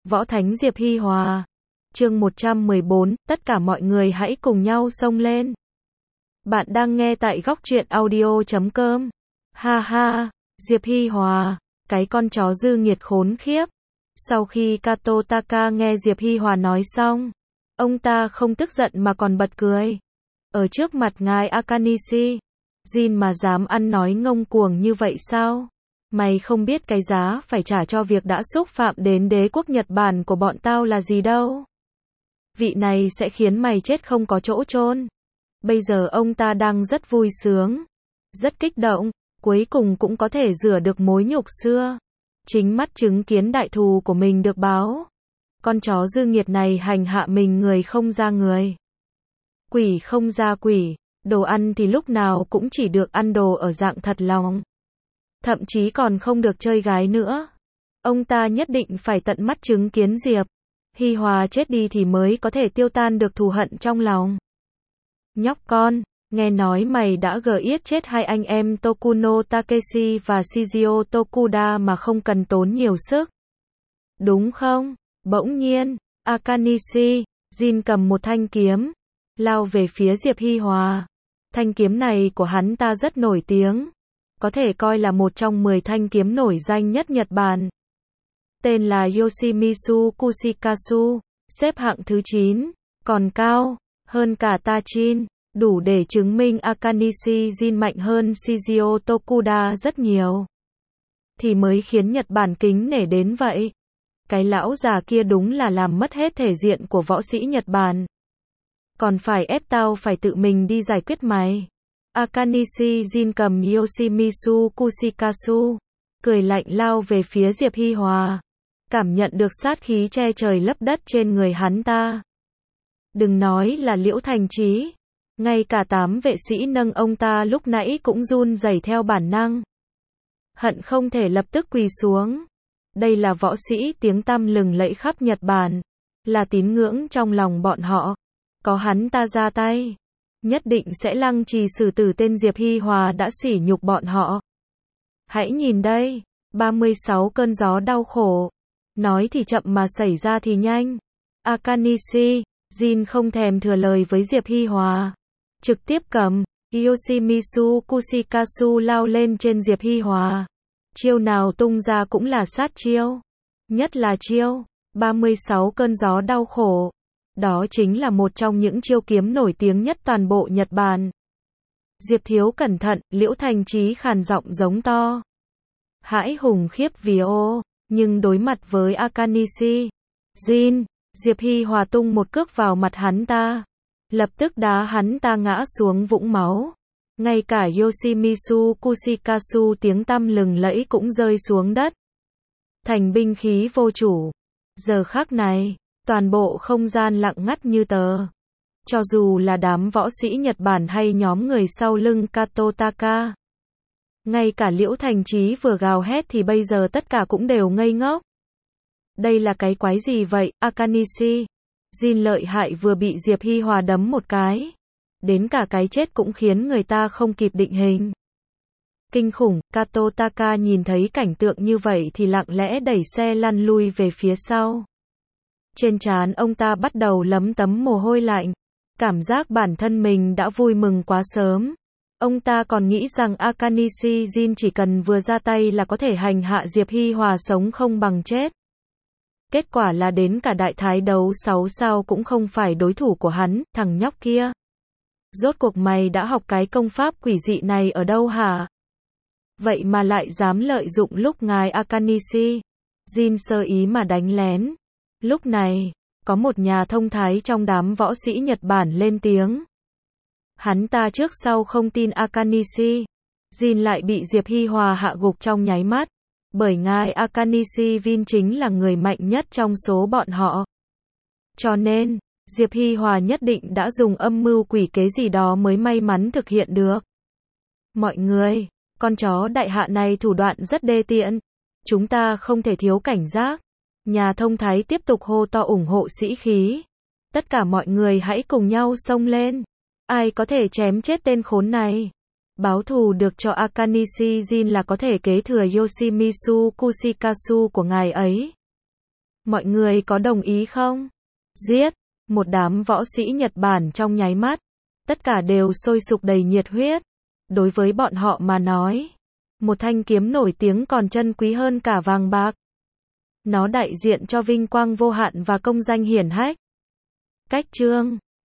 Võ Thánh Diệp Hi Hòa. Chương 114, tất cả mọi người hãy cùng nhau xông lên. Bạn đang nghe tại góc truyện audio.com. Ha ha, Diệp Hi Hòa, cái con chó dư nghiệt khốn khiếp. Sau khi Kato Taka nghe Diệp Hi Hòa nói xong, ông ta không tức giận mà còn bật cười. Ở trước mặt ngài Akanishi, Jin mà dám ăn nói ngông cuồng như vậy sao? Mày không biết cái giá phải trả cho việc đã xúc phạm đến đế quốc Nhật Bản của bọn tao là gì đâu. Vị này sẽ khiến mày chết không có chỗ chôn. Bây giờ ông ta đang rất vui sướng, rất kích động, cuối cùng cũng có thể rửa được mối nhục xưa. Chính mắt chứng kiến đại thù của mình được báo. Con chó dư nghiệt này hành hạ mình người không ra người, quỷ không ra quỷ, đồ ăn thì lúc nào cũng chỉ được ăn đồ ở dạng thật lòng. Thậm chí còn không được chơi gái nữa. Ông ta nhất định phải tận mắt chứng kiến Diệp Hi Hòa chết đi thì mới có thể tiêu tan được thù hận trong lòng. Nhóc con, nghe nói mày đã giết chết hai anh em Tokuno Takeshi và Shizio Tokuda mà không cần tốn nhiều sức, đúng không? Bỗng nhiên, Akanishi, Jin cầm một thanh kiếm, lao về phía Diệp Hi Hòa. Thanh kiếm này của hắn ta rất nổi tiếng, có thể coi là một trong 10 thanh kiếm nổi danh nhất Nhật Bản. Tên là Yoshimitsu Kushikasu, xếp hạng thứ 9, còn cao hơn cả Tachin, đủ để chứng minh Akanishi Jin mạnh hơn Shizio Tokuda rất nhiều. Thì mới khiến Nhật Bản kính nể đến vậy. Cái lão già kia đúng là làm mất hết thể diện của võ sĩ Nhật Bản. Còn phải ép tao phải tự mình đi giải quyết mày. Akanishi Jin cầm Yoshimitsu Kushikasu, cười lạnh lao về phía Diệp Hi Hòa. Cảm nhận được sát khí che trời lấp đất trên người hắn ta. Đừng nói là Liễu Thành Chí, ngay cả 8 vệ sĩ nâng ông ta lúc nãy cũng run rẩy theo bản năng. Hận không thể lập tức quỳ xuống. Đây là võ sĩ tiếng tăm lừng lẫy khắp Nhật Bản, là tín ngưỡng trong lòng bọn họ. Có hắn ta ra tay, nhất định sẽ lăng trì xử tử tên Diệp Hi Hòa đã sỉ nhục bọn họ. Hãy nhìn đây, 36 cơn gió đau khổ. Nói thì chậm mà xảy ra thì nhanh. Akanishi, Jin không thèm thừa lời với Diệp Hi Hòa, trực tiếp cầm Yoshimitsu Kushikasu lao lên trên Diệp Hi Hòa. Chiêu nào tung ra cũng là sát chiêu, nhất là chiêu 36 cơn gió đau khổ. Đó chính là một trong những chiêu kiếm nổi tiếng nhất toàn bộ Nhật Bản. Diệp thiếu cẩn thận, Liễu Thành Chí khàn giọng giống to. Hãi hùng khiếp vía ô, nhưng đối mặt với Akanishi, Jin, Diệp Hi Hòa tung một cước vào mặt hắn ta, lập tức đá hắn ta ngã xuống vũng máu. Ngay cả Yoshimitsu Kushikasu tiếng tăm lừng lẫy cũng rơi xuống đất, thành binh khí vô chủ. Giờ khắc này, toàn bộ không gian lặng ngắt như tờ. Cho dù là đám võ sĩ Nhật Bản hay nhóm người sau lưng Kato Taka, ngay cả Liễu Thành Chí vừa gào hét thì bây giờ tất cả cũng đều ngây ngốc. Đây là cái quái gì vậy? Akanishi, Jin lợi hại vừa bị Diệp Hi Hòa đấm một cái, đến cả cái chết cũng khiến người ta không kịp định hình. Kinh khủng, Kato Taka nhìn thấy cảnh tượng như vậy thì lặng lẽ đẩy xe lăn lui về phía sau. Trên trán ông ta bắt đầu lấm tấm mồ hôi lạnh, cảm giác bản thân mình đã vui mừng quá sớm. Ông ta còn nghĩ rằng Akanishi Jin chỉ cần vừa ra tay là có thể hành hạ Diệp Hi Hòa sống không bằng chết. Kết quả là đến cả đại thái đấu 6 sao cũng không phải đối thủ của hắn, thằng nhóc kia. Rốt cuộc mày đã học cái công pháp quỷ dị này ở đâu hả? Vậy mà lại dám lợi dụng lúc ngài Akanishi Jin sơ ý mà đánh lén. Lúc này, có một nhà thông thái trong đám võ sĩ Nhật Bản lên tiếng. Hắn ta trước sau không tin Akanishi Jin lại bị Diệp Hi Hòa hạ gục trong nháy mắt, bởi ngài Akanishi Jin chính là người mạnh nhất trong số bọn họ. Cho nên, Diệp Hi Hòa nhất định đã dùng âm mưu quỷ kế gì đó mới may mắn thực hiện được. Mọi người, con chó đại hạ này thủ đoạn rất đê tiện. Chúng ta không thể thiếu cảnh giác. Nhà thông thái tiếp tục hô to ủng hộ sĩ khí. Tất cả mọi người hãy cùng nhau xông lên. Ai có thể chém chết tên khốn này? Báo thù được cho Akanishi Jin là có thể kế thừa Yoshimitsu Kushikasu của ngài ấy. Mọi người có đồng ý không? Giết! Một đám võ sĩ Nhật Bản trong nháy mắt. Tất cả đều sôi sục đầy nhiệt huyết. Đối với bọn họ mà nói, một thanh kiếm nổi tiếng còn chân quý hơn cả vàng bạc. Nó đại diện cho vinh quang vô hạn và công danh hiển hách. Cách chương